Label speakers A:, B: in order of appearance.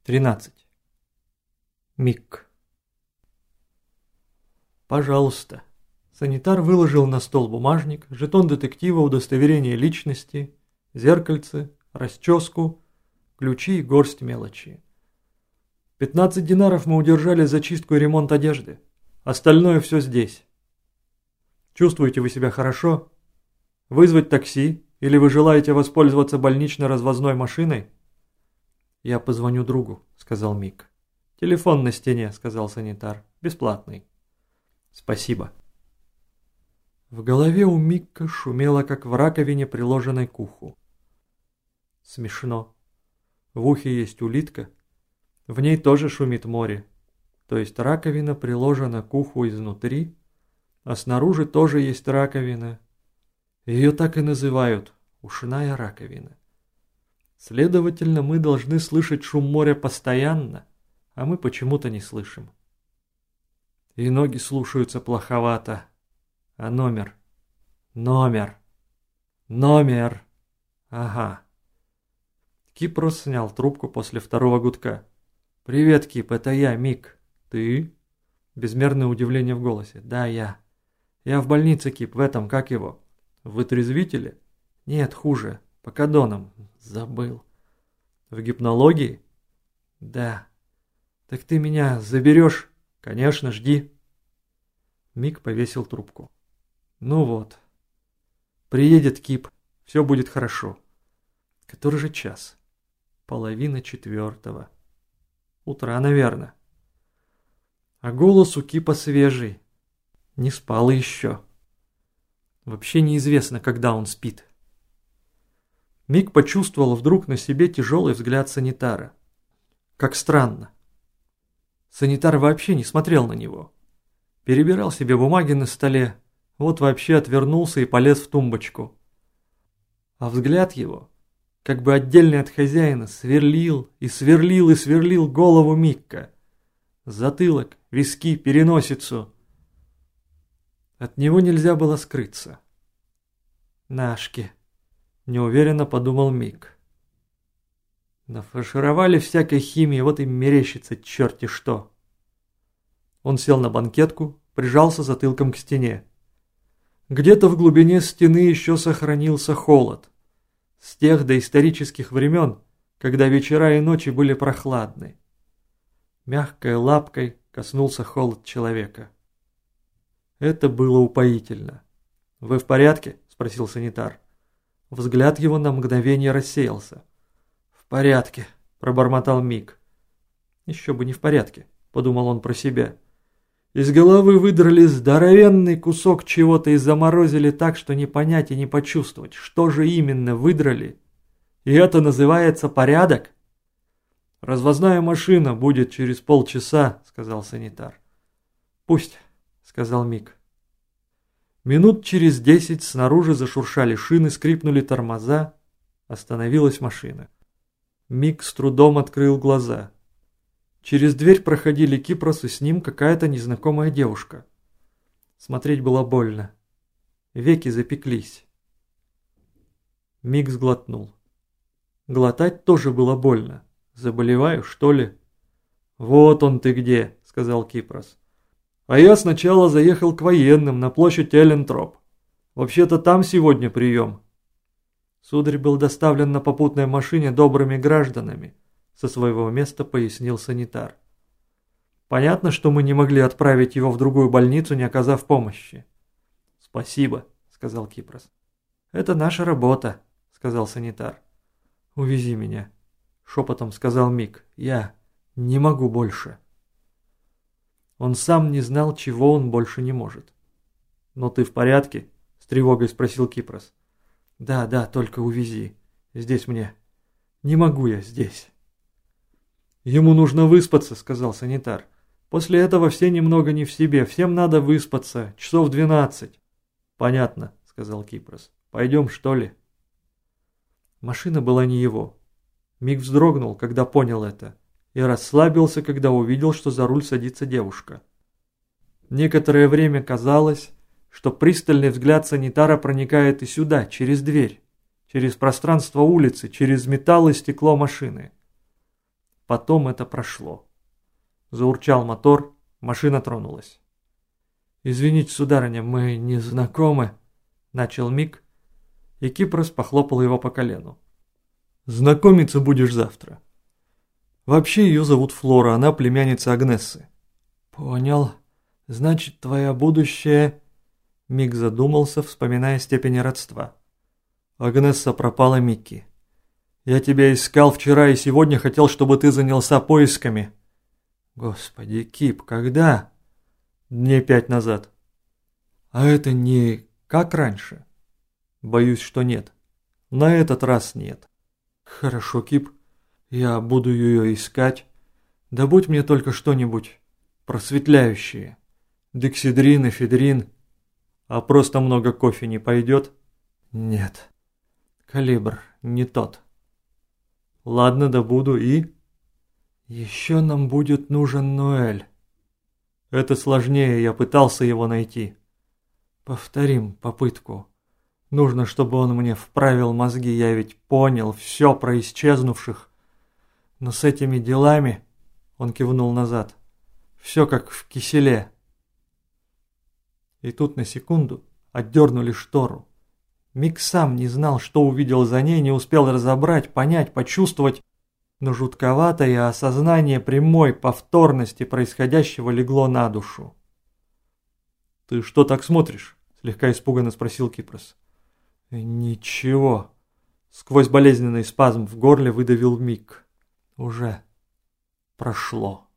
A: 13. Мик. Пожалуйста. Санитар выложил на стол бумажник, жетон детектива, удостоверение личности, зеркальце, расческу, ключи и горсть мелочи. 15 динаров мы удержали за чистку и ремонт одежды. Остальное все здесь. Чувствуете вы себя хорошо? Вызвать такси? Или вы желаете воспользоваться больнично-развозной машиной? Я позвоню другу, сказал Мик. Телефон на стене, сказал санитар. Бесплатный. Спасибо. В голове у Микка шумело, как в раковине, приложенной к уху. Смешно. В ухе есть улитка. В ней тоже шумит море. То есть раковина приложена к уху изнутри, а снаружи тоже есть раковина. Ее так и называют – ушная раковина. Следовательно, мы должны слышать шум моря постоянно, а мы почему-то не слышим. И ноги слушаются плоховато. А номер? Номер! Ага. Кипрос снял трубку после второго гудка. «Привет, Кип, это я, Мик. Ты?» Безмерное удивление в голосе. «Да, я. Я в больнице, Кип, в этом, как его? В вытрезвителе? Нет, хуже. Покадоном. Забыл. В гипнологии? Да. Так ты меня заберешь? Конечно, жди». Мик повесил трубку. «Ну вот. Приедет Кип. Все будет хорошо. Который же час? 3:30. Утра, наверное. А голос у Кипа свежий. Не спал еще. Вообще неизвестно, когда он спит». Мик почувствовал вдруг на себе тяжелый взгляд санитара. Как странно. Санитар вообще не смотрел на него. Перебирал себе бумаги на столе, вот вообще отвернулся и полез в тумбочку. А взгляд его, как бы отдельный от хозяина, сверлил голову Микка. Затылок, виски, переносицу. От него нельзя было скрыться. «Нашки», — неуверенно подумал Мик. «Нафаршировали всякой химии, вот и мерещится черти что». Он сел на банкетку, прижался затылком к стене. Где-то в глубине стены еще сохранился холод. С тех доисторических времен, когда вечера и ночи были прохладны. Мягкой лапкой коснулся холод человека. Это было упоительно. «Вы в порядке?» – спросил санитар. Взгляд его на мгновение рассеялся. «В порядке», – пробормотал Мик. «Еще бы не в порядке», – подумал он про себя. Из головы выдрали здоровенный кусок чего-то и заморозили так, что не понять и не почувствовать, что же именно выдрали. И это называется порядок? «Развозная машина будет через полчаса», — сказал санитар. «Пусть», — сказал Мик. Минут через 10 снаружи зашуршали шины, скрипнули тормоза. Остановилась машина. Мик с трудом открыл глаза. Через дверь проходили Кипрос, и с ним какая-то незнакомая девушка. Смотреть было больно. Веки запеклись. Мик сглотнул. Глотать тоже было больно. «Заболеваю, что ли?» «Вот он ты где», — сказал Кипрос. «А я сначала заехал к военным на площадь Эллентроп. Вообще-то там сегодня прием». Сударь был доставлен на попутной машине добрыми гражданами. Со своего места пояснил санитар. «Понятно, что мы не могли отправить его в другую больницу, не оказав помощи». «Спасибо», — сказал Кипрос. «Это наша работа», — сказал санитар. «Увези меня», — шепотом сказал Мик. «Я не могу больше». Он сам не знал, чего он больше не может. «Но ты в порядке?» — с тревогой спросил Кипрос. «Да, только увези. Здесь мне... Не могу я здесь». «Ему нужно выспаться», — сказал санитар. «После этого все немного не в себе. Всем надо выспаться. Часов 12». «Понятно», — сказал Кипрос. «Пойдем, что ли?» Машина была не его. Мик вздрогнул, когда понял это, и расслабился, когда увидел, что за руль садится девушка. Некоторое время казалось, что пристальный взгляд санитара проникает и сюда, через дверь, через пространство улицы, через металл и стекло машины. потом это прошло. Заурчал мотор, машина тронулась. «Извините, сударыня, мы не знакомы», — начал Мик, и Кипрос похлопал его по колену. «Знакомиться будешь завтра. Вообще ее зовут Флора, она племянница Агнессы». «Понял. Значит, твоя будущее...» Мик задумался, вспоминая степень родства. «Агнесса пропала, Микки. Я тебя искал вчера и сегодня хотел, чтобы ты занялся поисками». «Господи, Кип, когда?» «Дней 5 назад». «А это не как раньше?» «Боюсь, что нет. На этот раз нет». «Хорошо, Кип. Я буду ее искать. Добудь мне только что-нибудь просветляющее. Дексидрин, эфедрин. А просто много кофе не пойдет?» «Нет. Калибр не тот». «Ладно, добуду и...» «Еще нам будет нужен Ноэль». «Это сложнее, я пытался его найти». «Повторим попытку. Нужно, чтобы он мне вправил мозги, я ведь понял все про исчезнувших. Но с этими делами...» Он кивнул назад. «Все как в киселе». И тут на секунду отдернули штору. Мик сам не знал, что увидел за ней, не успел разобрать, понять, почувствовать, но жутковатое осознание прямой повторности происходящего легло на душу. «Ты что так смотришь?» – слегка испуганно спросил Кипрос. «Ничего», – сквозь болезненный спазм в горле выдавил Мик. «Уже прошло».